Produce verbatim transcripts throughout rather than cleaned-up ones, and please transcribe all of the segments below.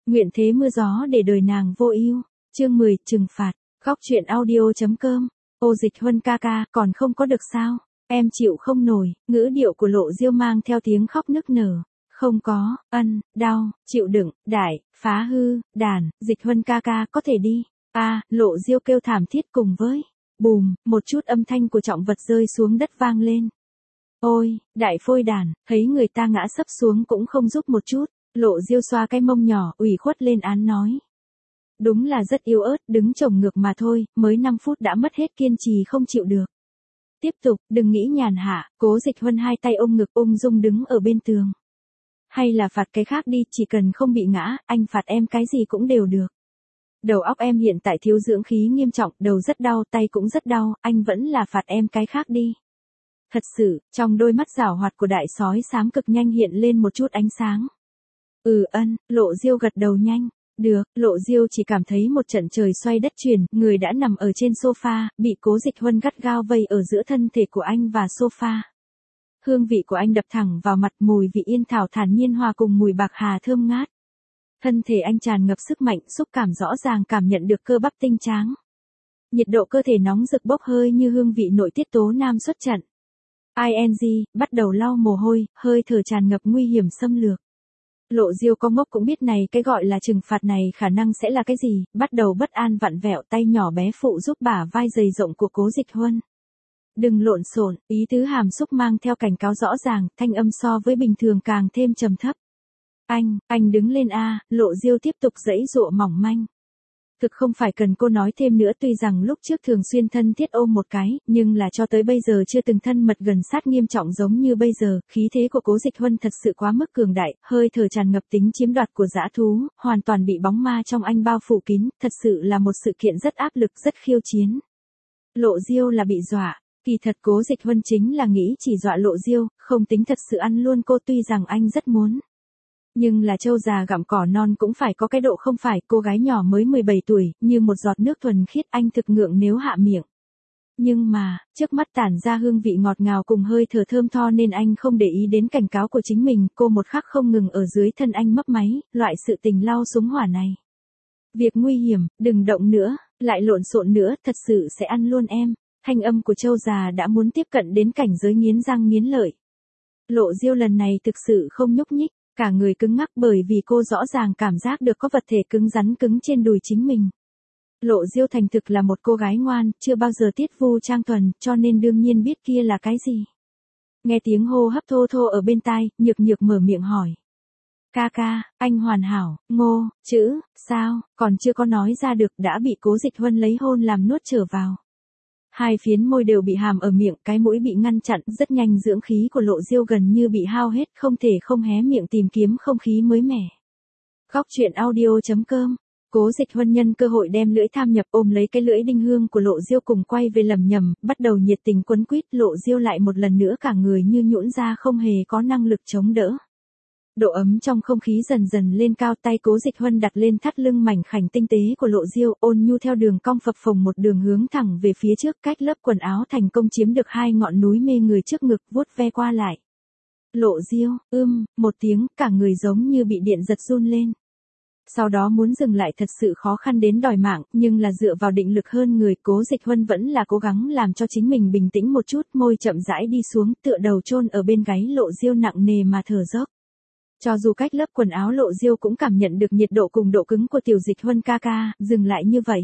Nguyện thế mưa gió để đời nàng vô ưu. Chương mười, trừng phạt. Góc truyện audio.com. Ô Dịch Huân ca ca, còn không có được sao? Em chịu không nổi. Ngữ điệu của Lộ Diêu mang theo tiếng khóc nức nở. Không có, ân, đau, chịu đựng, đại, phá hư, đàn, Dịch Huân ca ca có thể đi. A, à, Lộ Diêu kêu thảm thiết cùng với bùm, một chút âm thanh của trọng vật rơi xuống đất vang lên. Ôi, đại phôi đàn, thấy người ta ngã sấp xuống cũng không giúp một chút. Lộ Diêu xoa cái mông nhỏ, ủy khuất lên án nói. Đúng là rất yếu ớt, đứng chồng ngược mà thôi, mới năm phút đã mất hết kiên trì không chịu được. Tiếp tục, đừng nghĩ nhàn hạ, Cố Dịch Huân hai tay ôm ngực ung dung đứng ở bên tường. Hay là phạt cái khác đi, chỉ cần không bị ngã, anh phạt em cái gì cũng đều được. Đầu óc em hiện tại thiếu dưỡng khí nghiêm trọng, đầu rất đau, tay cũng rất đau, anh vẫn là phạt em cái khác đi. Thật sự, trong đôi mắt giảo hoạt của đại sói xám cực nhanh hiện lên một chút ánh sáng. Ừ ân, Lộ Diêu gật đầu nhanh. Được, Lộ Diêu chỉ cảm thấy một trận trời xoay đất chuyển, người đã nằm ở trên sofa, bị Cố Dịch Huân gắt gao vây ở giữa thân thể của anh và sofa. Hương vị của anh đập thẳng vào mặt, mùi vị yên thảo thản nhiên hòa cùng mùi bạc hà thơm ngát. Thân thể anh tràn ngập sức mạnh, xúc cảm rõ ràng cảm nhận được cơ bắp tinh tráng. Nhiệt độ cơ thể nóng rực bốc hơi như hương vị nội tiết tố nam xuất trận. i en giê, bắt đầu lau mồ hôi, hơi thở tràn ngập nguy hiểm xâm lược. Lộ Diêu có ngốc cũng biết này, cái gọi là trừng phạt này khả năng sẽ là cái gì, bắt đầu bất an vặn vẹo tay nhỏ bé phụ giúp bả vai dày rộng của Cố Dịch Huân. Đừng lộn xộn, ý tứ hàm xúc mang theo cảnh cáo rõ ràng, thanh âm so với bình thường càng thêm trầm thấp. Anh, anh đứng lên a, Lộ Diêu tiếp tục giãy giụa mỏng manh. Thực không phải cần cô nói thêm nữa, tuy rằng lúc trước thường xuyên thân thiết ôm một cái, nhưng là cho tới bây giờ chưa từng thân mật gần sát nghiêm trọng giống như bây giờ, khí thế của Cố Dịch Huân thật sự quá mức cường đại, hơi thở tràn ngập tính chiếm đoạt của dã thú, hoàn toàn bị bóng ma trong anh bao phủ kín, thật sự là một sự kiện rất áp lực, rất khiêu chiến. Lộ Diêu là bị dọa, kỳ thật Cố Dịch Huân chính là nghĩ chỉ dọa Lộ Diêu, không tính thật sự ăn luôn cô, tuy rằng anh rất muốn. Nhưng là trâu già gặm cỏ non cũng phải có cái độ, không phải, cô gái nhỏ mới mười bảy tuổi, như một giọt nước thuần khiết, anh thực ngượng nếu hạ miệng. Nhưng mà, trước mắt tản ra hương vị ngọt ngào cùng hơi thở thơm tho nên anh không để ý đến cảnh cáo của chính mình, cô một khắc không ngừng ở dưới thân anh mấp máy, loại sự tình lau súng hỏa này. Việc nguy hiểm, đừng động nữa, lại lộn xộn nữa, thật sự sẽ ăn luôn em. Thanh âm của trâu già đã muốn tiếp cận đến cảnh giới nghiến răng nghiến lợi. Lộ Diêu lần này thực sự không nhúc nhích. Cả người cứng ngắc bởi vì cô rõ ràng cảm giác được có vật thể cứng rắn cứng trên đùi chính mình. Lộ Diêu thành thực là một cô gái ngoan, chưa bao giờ tiết vu trang thuần, cho nên đương nhiên biết kia là cái gì. Nghe tiếng hô hấp thô thô ở bên tai, nhược nhược mở miệng hỏi. Ca ca, anh hoàn hảo, ngô, chữ, sao, còn chưa có nói ra được đã bị Cố Dịch Huân lấy hôn làm nuốt trở vào. Hai phiến môi đều bị hàm ở miệng, cái mũi bị ngăn chặn, rất nhanh dưỡng khí của Lộ Diêu gần như bị hao hết, không thể không hé miệng tìm kiếm không khí mới mẻ. Góc truyện audio.com. Cố Dịch Huân nhân cơ hội đem lưỡi tham nhập ôm lấy cái lưỡi đinh hương của Lộ Diêu cùng quay về lầm nhầm, bắt đầu nhiệt tình quấn quýt, Lộ Diêu lại một lần nữa cả người như nhũn ra không hề có năng lực chống đỡ. Độ ấm trong không khí dần dần lên cao, tay Cố Dịch Huân đặt lên thắt lưng mảnh khảnh tinh tế của Lộ Diêu, ôn nhu theo đường cong phập phồng một đường hướng thẳng về phía trước, cách lớp quần áo thành công chiếm được hai ngọn núi mê người trước ngực, vuốt ve qua lại. Lộ Diêu, ưm, một tiếng, cả người giống như bị điện giật run lên. Sau đó muốn dừng lại thật sự khó khăn đến đòi mạng, nhưng là dựa vào định lực hơn người, Cố Dịch Huân vẫn là cố gắng làm cho chính mình bình tĩnh một chút, môi chậm rãi đi xuống, tựa đầu chôn ở bên gáy Lộ Diêu nặng nề mà thở dốc. Cho dù cách lớp quần áo Lộ Diêu cũng cảm nhận được nhiệt độ cùng độ cứng của tiểu Dịch Huân ca ca, dừng lại như vậy.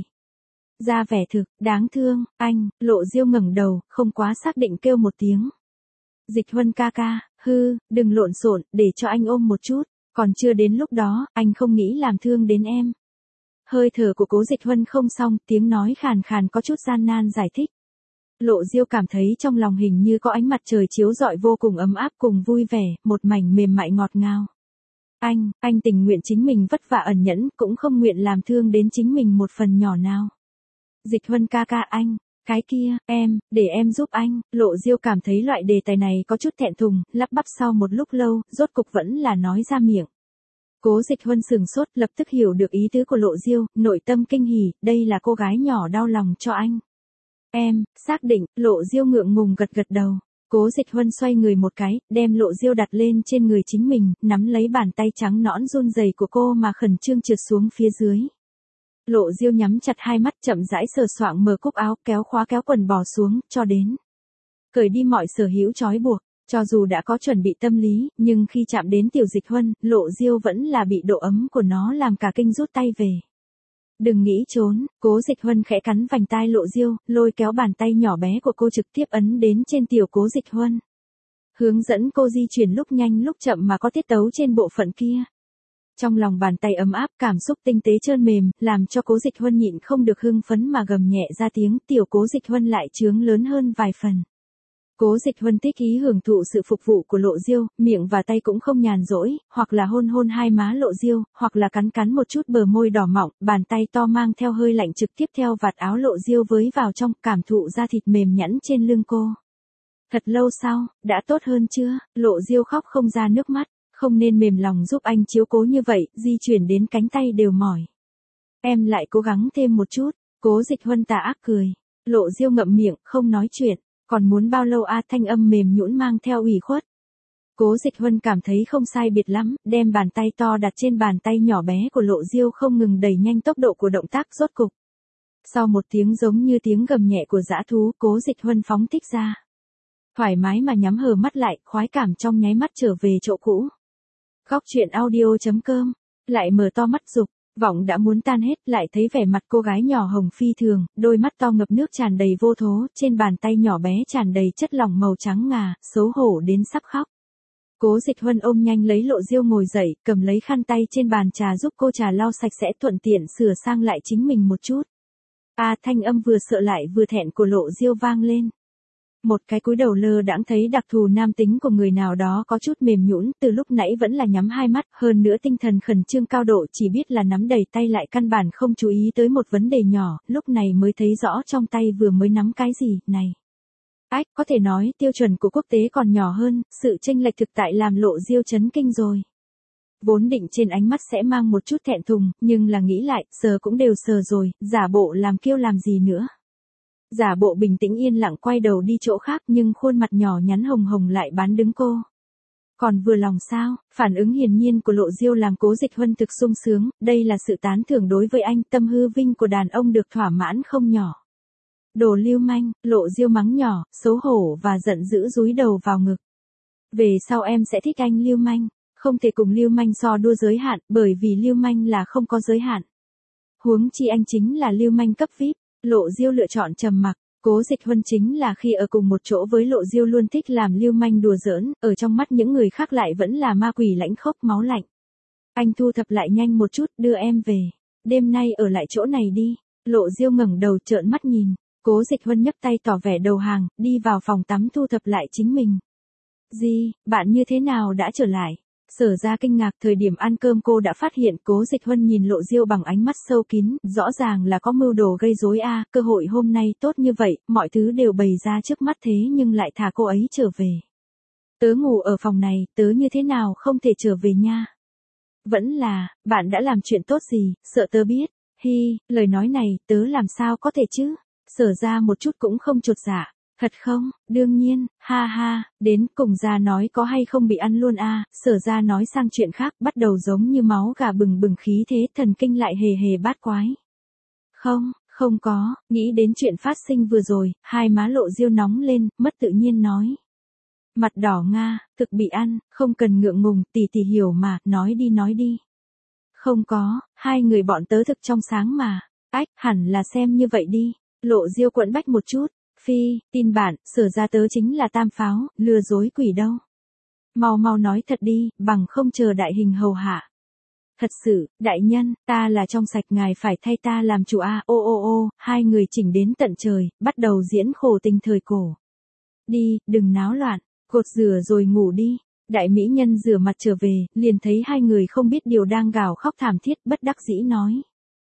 Ra vẻ thực, đáng thương, anh, Lộ Diêu ngẩng đầu, không quá xác định kêu một tiếng. Dịch Huân ca ca, hư, đừng lộn xộn, để cho anh ôm một chút, còn chưa đến lúc đó, anh không nghĩ làm thương đến em. Hơi thở của Cố Dịch Huân không xong, tiếng nói khàn khàn có chút gian nan giải thích. Lộ Diêu cảm thấy trong lòng hình như có ánh mặt trời chiếu rọi vô cùng ấm áp cùng vui vẻ, một mảnh mềm mại ngọt ngào. Anh, anh tình nguyện chính mình vất vả ẩn nhẫn, cũng không nguyện làm thương đến chính mình một phần nhỏ nào. Dịch Huân ca ca anh, cái kia, em, để em giúp anh, Lộ Diêu cảm thấy loại đề tài này có chút thẹn thùng, lắp bắp sau một lúc lâu, rốt cục vẫn là nói ra miệng. Cố Dịch Huân sừng sốt, lập tức hiểu được ý tứ của Lộ Diêu, nội tâm kinh hỉ, đây là cô gái nhỏ đau lòng cho anh. Em, xác định, Lộ Diêu ngượng ngùng gật gật đầu. Cố Dịch Huân xoay người một cái, đem Lộ Diêu đặt lên trên người chính mình, nắm lấy bàn tay trắng nõn run rẩy của cô mà khẩn trương trượt xuống phía dưới. Lộ Diêu nhắm chặt hai mắt chậm rãi sờ soạng mở cúc áo, kéo khóa kéo quần bò xuống, cho đến cởi đi mọi sở hữu trói buộc. Cho dù đã có chuẩn bị tâm lý, nhưng khi chạm đến Tiểu Dịch Huân, Lộ Diêu vẫn là bị độ ấm của nó làm cả kinh rút tay về. Đừng nghĩ trốn, Cố Dịch Huân khẽ cắn vành tai Lộ Diêu, lôi kéo bàn tay nhỏ bé của cô trực tiếp ấn đến trên tiểu Cố Dịch Huân. Hướng dẫn cô di chuyển lúc nhanh lúc chậm mà có tiết tấu trên bộ phận kia. Trong lòng bàn tay ấm áp, cảm xúc tinh tế trơn mềm, làm cho Cố Dịch Huân nhịn không được hưng phấn mà gầm nhẹ ra tiếng, tiểu Cố Dịch Huân lại trướng lớn hơn vài phần. Cố Dịch Huân thích ý hưởng thụ sự phục vụ của Lộ Diêu, miệng và tay cũng không nhàn rỗi, hoặc là hôn hôn hai má Lộ Diêu, hoặc là cắn cắn một chút bờ môi đỏ mọng, bàn tay to mang theo hơi lạnh trực tiếp theo vạt áo Lộ Diêu với vào trong, cảm thụ da thịt mềm nhẵn trên lưng cô. Thật lâu sau, đã tốt hơn chưa? Lộ Diêu khóc không ra nước mắt, không nên mềm lòng giúp anh chiếu cố như vậy, di chuyển đến cánh tay đều mỏi. Em lại cố gắng thêm một chút, Cố Dịch Huân tà ác cười. Lộ Diêu ngậm miệng, không nói chuyện. Còn muốn bao lâu a? Thanh âm mềm nhũn mang theo ủy khuất. Cố Dịch Huân cảm thấy không sai biệt lắm, đem bàn tay to đặt trên bàn tay nhỏ bé của Lộ Diêu không ngừng đẩy nhanh tốc độ của động tác rốt cục. Sau một tiếng giống như tiếng gầm nhẹ của dã thú, Cố Dịch Huân phóng thích ra. Thoải mái mà nhắm hờ mắt lại, khoái cảm trong nháy mắt trở về chỗ cũ. Góc truyện audio chấm com, lại mở to mắt dục. Vọng đã muốn tan hết, lại thấy vẻ mặt cô gái nhỏ hồng phi thường, đôi mắt to ngập nước tràn đầy vô thố, trên bàn tay nhỏ bé tràn đầy chất lỏng màu trắng ngà, xấu hổ đến sắp khóc. Cố Dịch Huân ôm nhanh lấy Lộ Diêu ngồi dậy, cầm lấy khăn tay trên bàn trà giúp cô trà lau sạch sẽ, thuận tiện sửa sang lại chính mình một chút. A à, thanh âm vừa sợ lại vừa thẹn của Lộ Diêu vang lên. Một cái cúi đầu lơ đãng thấy đặc thù nam tính của người nào đó có chút mềm nhũn, từ lúc nãy vẫn là nhắm hai mắt, hơn nữa tinh thần khẩn trương cao độ, chỉ biết là nắm đầy tay lại căn bản không chú ý tới một vấn đề nhỏ, lúc này mới thấy rõ trong tay vừa mới nắm cái gì, này. Ách, có thể nói tiêu chuẩn của quốc tế còn nhỏ hơn, sự chênh lệch thực tại làm Lộ Diêu chấn kinh rồi. Vốn định trên ánh mắt sẽ mang một chút thẹn thùng, nhưng là nghĩ lại, sờ cũng đều sờ rồi, giả bộ làm kiêu làm gì nữa. Giả bộ bình tĩnh yên lặng quay đầu đi chỗ khác, nhưng khuôn mặt nhỏ nhắn hồng hồng lại bán đứng cô. Còn vừa lòng sao? Phản ứng hiển nhiên của Lộ Diêu làm Cố Dịch Huân thực sung sướng, đây là sự tán thưởng đối với anh, tâm hư vinh của đàn ông được thỏa mãn không nhỏ. Đồ lưu manh, Lộ Diêu mắng nhỏ, xấu hổ và giận dữ dúi đầu vào ngực. Về sau em sẽ thích anh lưu manh, không thể cùng lưu manh so đua giới hạn, bởi vì lưu manh là không có giới hạn. Huống chi anh chính là lưu manh cấp vi ai pi. Lộ Diêu lựa chọn trầm mặc, Cố Dịch Huân chính là khi ở cùng một chỗ với Lộ Diêu luôn thích làm lưu manh đùa giỡn, ở trong mắt những người khác lại vẫn là ma quỷ lãnh khốc máu lạnh. Anh thu thập lại nhanh một chút, đưa em về. Đêm nay ở lại chỗ này đi. Lộ Diêu ngẩng đầu trợn mắt nhìn, Cố Dịch Huân nhấc tay tỏ vẻ đầu hàng, đi vào phòng tắm thu thập lại chính mình. Gì, bạn như thế nào đã trở lại? Sở ra kinh ngạc, thời điểm ăn cơm cô đã phát hiện. Cố Dịch Huân nhìn Lộ Diêu bằng ánh mắt sâu kín, rõ ràng là có mưu đồ gây rối a, à, cơ hội hôm nay tốt như vậy, mọi thứ đều bày ra trước mắt thế nhưng lại thả cô ấy trở về. Tớ ngủ ở phòng này, tớ như thế nào không thể trở về nha. Vẫn là, bạn đã làm chuyện tốt gì, sợ tớ biết. Hi, lời nói này, tớ làm sao có thể chứ? Sở ra một chút cũng không chột dạ. Thật không? Đương nhiên, ha ha, đến cùng ra nói có hay không bị ăn luôn a, à, sở ra nói sang chuyện khác, bắt đầu giống như máu gà bừng bừng khí thế, thần kinh lại hề hề bát quái. Không, không có, nghĩ đến chuyện phát sinh vừa rồi, hai má Lộ Diêu nóng lên, mất tự nhiên nói. Mặt đỏ nga, thực bị ăn, không cần ngượng ngùng, tỷ tỷ hiểu mà, nói đi nói đi. Không có, hai người bọn tớ thực trong sáng mà, ách, hẳn là xem như vậy đi, Lộ Diêu quẫn bách một chút. Phi, tin bạn, sở ra tớ chính là tam pháo, lừa dối quỷ đâu. Mau mau nói thật đi, bằng không chờ đại hình hầu hạ. Thật sự, đại nhân, ta là trong sạch, ngài phải thay ta làm chủ a. À. Ô ô ô, hai người chỉnh đến tận trời, bắt đầu diễn khổ tình thời cổ. Đi, đừng náo loạn, cột rửa rồi ngủ đi. Đại mỹ nhân rửa mặt trở về, liền thấy hai người không biết điều đang gào khóc thảm thiết, bất đắc dĩ nói.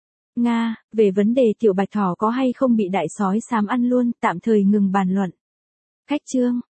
Nga, về vấn đề tiểu bạch thỏ có hay không bị đại sói xám ăn luôn, tạm thời ngừng bàn luận. Cách chương,